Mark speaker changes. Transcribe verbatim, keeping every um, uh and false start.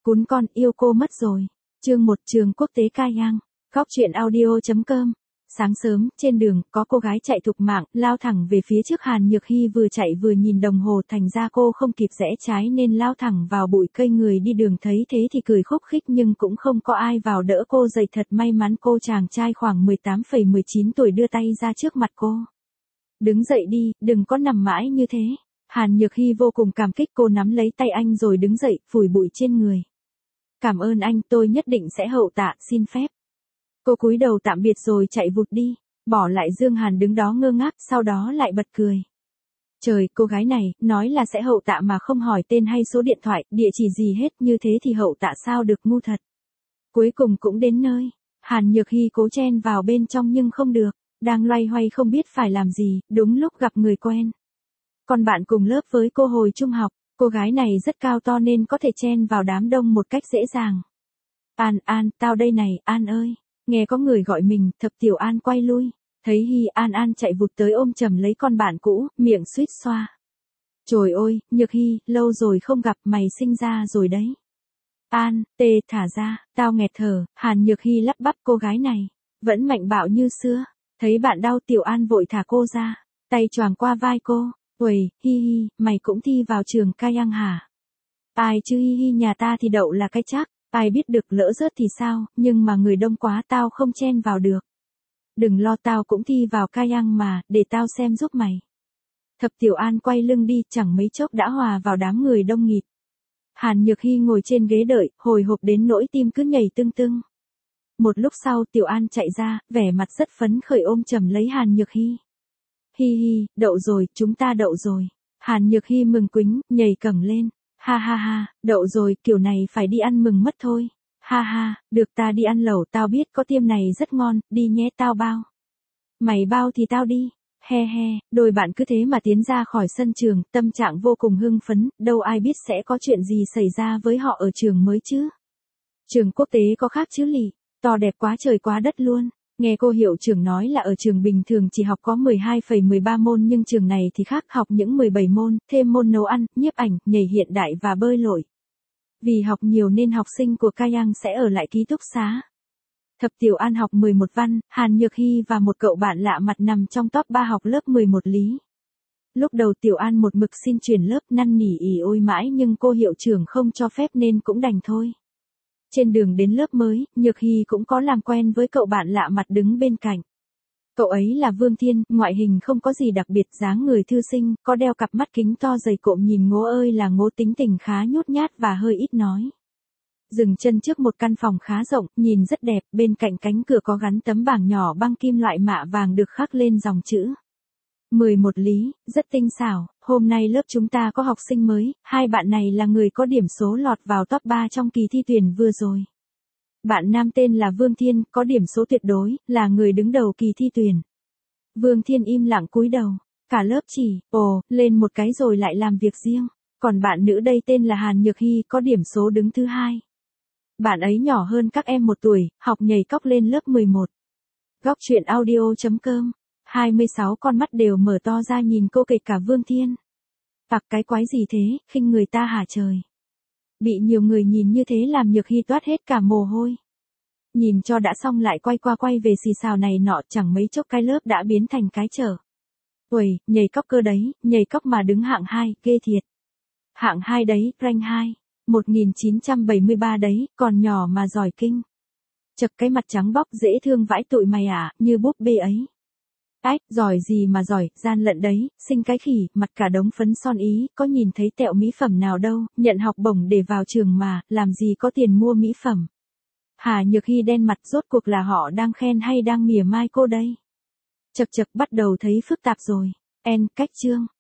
Speaker 1: Cún con yêu cô mất rồi. Chương một trường quốc tế Kayang. Góc truyện audio.com. Sáng sớm, trên đường, có cô gái chạy thục mạng, lao thẳng về phía trước Hàn Nhược Hy vừa chạy vừa nhìn đồng hồ, thành ra cô không kịp rẽ trái nên lao thẳng vào bụi cây, người đi đường thấy thế thì cười khúc khích nhưng cũng không có ai vào đỡ cô dậy, thật may mắn. Cô chàng trai khoảng mười tám phẩy mười chín tuổi đưa tay ra trước mặt cô. Đứng dậy đi, đừng có nằm mãi như thế. Hàn Nhược Hy vô cùng cảm kích, cô nắm lấy tay anh rồi đứng dậy, phủi bụi trên người. Cảm ơn anh, tôi nhất định sẽ hậu tạ, xin phép. Cô cúi đầu tạm biệt rồi chạy vụt đi, bỏ lại Dương Hàn đứng đó ngơ ngác, sau đó lại bật cười. Trời, cô gái này, nói là sẽ hậu tạ mà không hỏi tên hay số điện thoại, địa chỉ gì hết, như thế thì hậu tạ sao được, ngu thật. Cuối cùng cũng đến nơi, Hàn Nhược Hy cố chen vào bên trong nhưng không được, đang loay hoay không biết phải làm gì, đúng lúc gặp người quen. Còn bạn cùng lớp với cô hồi trung học, cô gái này rất cao to nên có thể chen vào đám đông một cách dễ dàng. An, An, tao đây này, An ơi. Nghe có người gọi mình, Thập Tiểu An quay lui, thấy Hy An An chạy vụt tới ôm chầm lấy con bạn cũ, miệng suýt xoa. Trời ơi, Nhược Hy, lâu rồi không gặp, mày sinh ra rồi đấy. An, tê, thả ra, tao nghẹt thở. Hàn Nhược Hy lắp bắp, cô gái này, vẫn mạnh bạo như xưa. Thấy bạn đau, Tiểu An vội thả cô ra, tay choàng qua vai cô. Uầy, Hi Hi, mày cũng thi vào trường Kayang hả? Ai chứ Hi Hi, nhà ta thì đậu là cái chắc. Ai biết được lỡ rớt thì sao, nhưng mà người đông quá tao không chen vào được. Đừng lo, tao cũng thi vào Kayang mà, để tao xem giúp mày. Thập Tiểu An quay lưng đi, chẳng mấy chốc đã hòa vào đám người đông nghịt. Hàn Nhược Hy ngồi trên ghế đợi, hồi hộp đến nỗi tim cứ nhảy tưng tưng. Một lúc sau Tiểu An chạy ra, vẻ mặt rất phấn khởi ôm chầm lấy Hàn Nhược Hy. Hi hi, đậu rồi, chúng ta đậu rồi. Hàn Nhược Hy mừng quính, nhảy cẳng lên. Ha ha ha, đậu rồi, kiểu này phải đi ăn mừng mất thôi. Ha ha, được, ta đi ăn lẩu, tao biết có tiệm này rất ngon, đi nhé, tao bao. Mày bao thì tao đi. He he, đôi bạn cứ thế mà tiến ra khỏi sân trường, tâm trạng vô cùng hưng phấn, đâu ai biết sẽ có chuyện gì xảy ra với họ ở trường mới chứ. Trường quốc tế có khác chứ lì, to đẹp quá trời quá đất luôn. Nghe cô hiệu trưởng nói là ở trường bình thường chỉ học có mười hai phẩy mười ba môn, nhưng trường này thì khác, học những mười bảy môn, thêm môn nấu ăn, nhiếp ảnh, nhảy hiện đại và bơi lội. Vì học nhiều nên học sinh của Kayang sẽ ở lại ký túc xá. Thập Tiểu An học mười một văn, Hàn Nhược Hy và một cậu bạn lạ mặt nằm trong top ba học lớp mười một lý. Lúc đầu Tiểu An một mực xin chuyển lớp, năn nỉ ỉ ôi mãi nhưng cô hiệu trưởng không cho phép nên cũng đành thôi. Trên đường đến lớp mới, Nhược Hy cũng có làm quen với cậu bạn lạ mặt đứng bên cạnh. Cậu ấy là Vương Thiên, ngoại hình không có gì đặc biệt, dáng người thư sinh, có đeo cặp mắt kính to dày cộm, nhìn ngố ơi là ngố, tính tình khá nhút nhát và hơi ít nói. Dừng chân trước một căn phòng khá rộng, nhìn rất đẹp, bên cạnh cánh cửa có gắn tấm bảng nhỏ băng kim loại mạ vàng được khắc lên dòng chữ mười một lý, rất tinh xảo. Hôm nay lớp chúng ta có học sinh mới, hai bạn này là người có điểm số lọt vào top ba trong kỳ thi tuyển vừa rồi. Bạn nam tên là Vương Thiên, có điểm số tuyệt đối, là người đứng đầu kỳ thi tuyển. Vương Thiên im lặng cúi đầu, cả lớp chỉ, ồ, lên một cái rồi lại làm việc riêng. Còn bạn nữ đây tên là Hàn Nhược Hy, có điểm số đứng thứ hai. Bạn ấy nhỏ hơn các em một tuổi, học nhảy cóc lên lớp mười một. Góc truyện audio.com. hai mươi sáu con mắt đều mở to ra nhìn cô, kể cả Vương Thiên. Tặc cái quái gì thế, khinh người ta hả trời. Bị nhiều người nhìn như thế làm Nhược Hy toát hết cả mồ hôi. Nhìn cho đã xong lại quay qua quay về xì xào này nọ, chẳng mấy chốc cái lớp đã biến thành cái chợ. Uầy, nhảy cóc cơ đấy, nhảy cóc mà đứng hạng hai, ghê thiệt. Hạng hai đấy, rank hai, một nghìn chín trăm bảy mươi ba đấy, còn nhỏ mà giỏi kinh. Chật cái mặt trắng bóc dễ thương vãi tụi mày à, như búp bê ấy. Ách, giỏi gì mà giỏi, gian lận đấy, xinh cái khỉ, mặt cả đống phấn son ý, có nhìn thấy tẹo mỹ phẩm nào đâu, nhận học bổng để vào trường mà, làm gì có tiền mua mỹ phẩm. Hà Nhược Hy đen mặt, rốt cuộc là họ đang khen hay đang mỉa mai cô đây. Chật chật bắt đầu thấy phức tạp rồi. En, cách chương.